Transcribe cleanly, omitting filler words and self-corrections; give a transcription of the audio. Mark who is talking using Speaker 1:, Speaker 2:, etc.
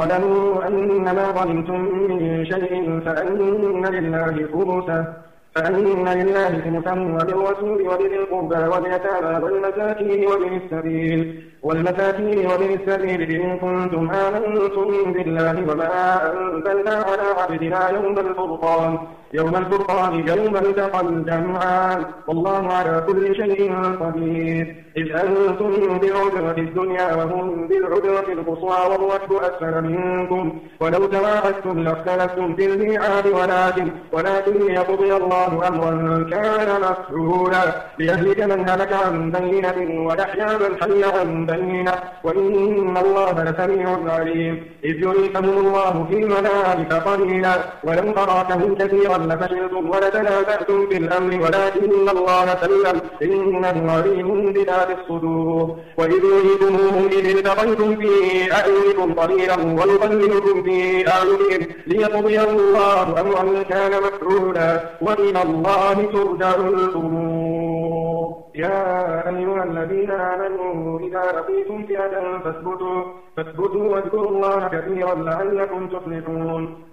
Speaker 1: واعلموا أنما ظلمتم من شيء فأن لله خمسه وللرسول ولذي القربى واليتامى والمساكين وابن السبيل إن كنتم آمنتم بالله وما أنزلنا على عبدنا يوم الفرقان يوم التقى الجمعان والله على كل شيء قدير. إذ أنتم بالعدوة الدنيا وهم بالعدوة القصوى والركب أسفل منكم ولو تواعدتم لاختلفتم في الميعاد ولكن ليقضي الله أمرا كان مفعولا ليهلك من هلك عن بينة ويحيى من حي عن بينة وإن الله لسميع عليم. إذ يريكهم الله في المنام قليلا ولو أراكهم كثيرا لفشلتم ولتنازعتم في الأمر ولكن الله سلم إنه عليم بذات الصدور. وإذ يريكموهم إذ التقيتم في أعينكم قليلا ويقللكم في أعينهم ليقضي الله أمرا كان مفعولا وإلى الله ترجع الأمور. يا أيها الذين آمنوا إذا لقيتم فئة فاثبتوا واذكروا الله كثيرا لعلكم تفلحون.